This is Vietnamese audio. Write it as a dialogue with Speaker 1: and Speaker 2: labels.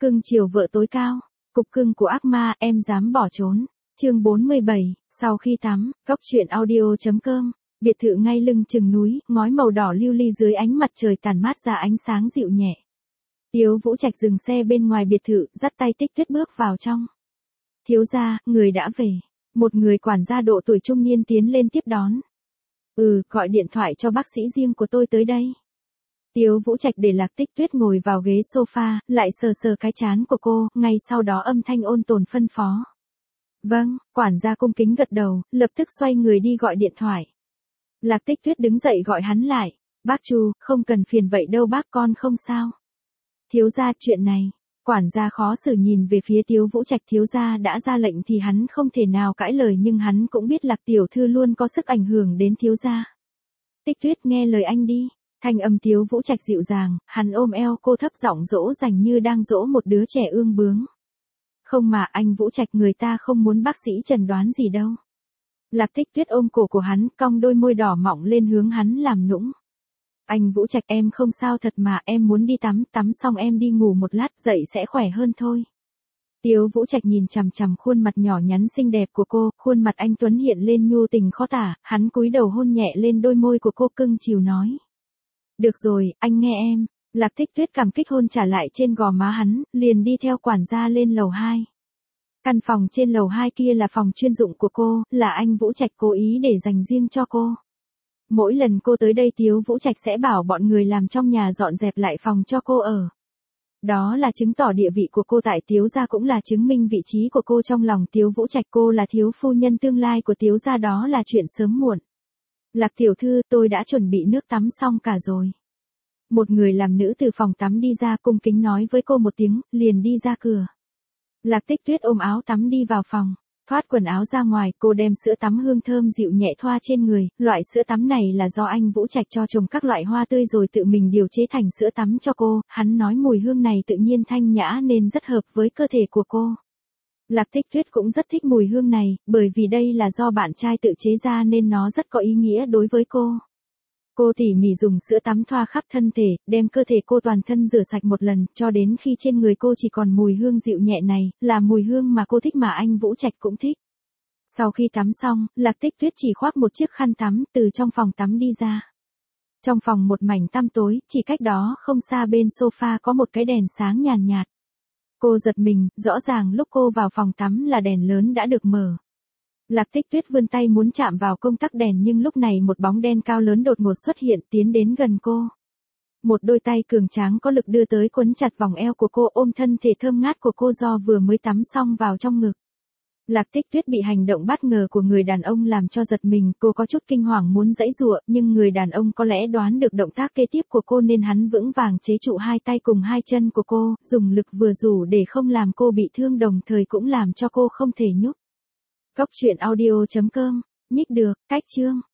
Speaker 1: Cưng chiều vợ tối cao. Cục cưng của ác ma, em dám bỏ trốn. Chương 47, sau khi tắm, góc truyện audio.com. Biệt thự ngay lưng chừng núi, ngói màu đỏ lưu ly dưới ánh mặt trời tàn mát ra ánh sáng dịu nhẹ. Tiếu Vũ Trạch dừng xe bên ngoài biệt thự, dắt tay Tích Tuyết bước vào trong. Thiếu gia, người đã về. Một người quản gia độ tuổi trung niên tiến lên tiếp đón. Gọi điện thoại cho bác sĩ riêng của tôi tới đây. Tiếu Vũ Trạch để Lạc Tích Tuyết ngồi vào ghế sofa, lại sờ sờ cái trán của cô, ngay sau đó âm thanh ôn tồn phân phó. Vâng, quản gia cung kính gật đầu, lập tức xoay người đi gọi điện thoại. Lạc Tích Tuyết đứng dậy gọi hắn lại. Bác Chu, không cần phiền vậy đâu bác, con không sao. Thiếu gia, chuyện này. Quản gia khó xử nhìn về phía Tiếu Vũ Trạch. Thiếu gia đã ra lệnh thì hắn không thể nào cãi lời, nhưng hắn cũng biết Lạc tiểu thư luôn có sức ảnh hưởng đến thiếu gia. Tích Tuyết, nghe lời anh đi. Thanh âm Tiếu Vũ Trạch dịu dàng, hắn ôm eo cô thấp giọng dỗ dành như đang dỗ một đứa trẻ ương bướng. Không mà anh Vũ Trạch, người ta không muốn bác sĩ chẩn đoán gì đâu. Lạc Tích Tuyết ôm cổ của hắn, cong đôi môi đỏ mọng lên hướng hắn làm nũng. Anh Vũ Trạch, em không sao thật mà, em muốn đi tắm, tắm xong em đi ngủ một lát, dậy sẽ khỏe hơn thôi. Tiếu Vũ Trạch nhìn chằm chằm khuôn mặt nhỏ nhắn xinh đẹp của cô, khuôn mặt anh tuấn hiện lên nhu tình khó tả, hắn cúi đầu hôn nhẹ lên đôi môi của cô, cưng chiều nói. Được rồi, anh nghe em. Lạc Tích Tuyết cảm kích hôn trả lại trên gò má hắn, liền đi theo quản gia lên lầu 2. Căn phòng trên lầu 2 kia là phòng chuyên dụng của cô, là anh Vũ Trạch cố ý để dành riêng cho cô. Mỗi lần cô tới đây Tiếu Vũ Trạch sẽ bảo bọn người làm trong nhà dọn dẹp lại phòng cho cô ở. Đó là chứng tỏ địa vị của cô tại Tiếu gia, cũng là chứng minh vị trí của cô trong lòng Tiếu Vũ Trạch. Cô là thiếu phu nhân tương lai của Tiếu gia, đó là chuyện sớm muộn. Lạc tiểu thư, tôi đã chuẩn bị nước tắm xong cả rồi. Một người làm nữ từ phòng tắm đi ra, cung kính nói với cô một tiếng, liền đi ra cửa. Lạc Tích Tuyết ôm áo tắm đi vào phòng, thoát quần áo ra ngoài, cô đem sữa tắm hương thơm dịu nhẹ thoa trên người. Loại sữa tắm này là do anh Vũ Trạch cho trồng các loại hoa tươi rồi tự mình điều chế thành sữa tắm cho cô, hắn nói mùi hương này tự nhiên thanh nhã nên rất hợp với cơ thể của cô. Lạc Tích Tuyết cũng rất thích mùi hương này, bởi vì đây là do bạn trai tự chế ra nên nó rất có ý nghĩa đối với cô. Cô tỉ mỉ dùng sữa tắm thoa khắp thân thể, đem cơ thể cô toàn thân rửa sạch một lần, cho đến khi trên người cô chỉ còn mùi hương dịu nhẹ này, là mùi hương mà cô thích mà anh Vũ Trạch cũng thích. Sau khi tắm xong, Lạc Tích Tuyết chỉ khoác một chiếc khăn tắm, từ trong phòng tắm đi ra. Trong phòng một mảnh tăm tối, chỉ cách đó không xa bên sofa có một cái đèn sáng nhàn nhạt. Cô giật mình, rõ ràng lúc cô vào phòng tắm là đèn lớn đã được mở. Lạc Tích Tuyết vươn tay muốn chạm vào công tắc đèn, nhưng lúc này một bóng đen cao lớn đột ngột xuất hiện, tiến đến gần cô. Một đôi tay cường tráng có lực đưa tới quấn chặt vòng eo của cô, ôm thân thể thơm ngát của cô do vừa mới tắm xong vào trong ngực. Lạc Tích Tuyết bị hành động bất ngờ của người đàn ông làm cho giật mình, cô có chút kinh hoàng muốn giãy giụa, nhưng người đàn ông có lẽ đoán được động tác kế tiếp của cô nên hắn vững vàng chế trụ hai tay cùng hai chân của cô, dùng lực vừa đủ để không làm cô bị thương, đồng thời cũng làm cho cô không thể nhúc. Góc truyện audio.com, nhích được, cách chương.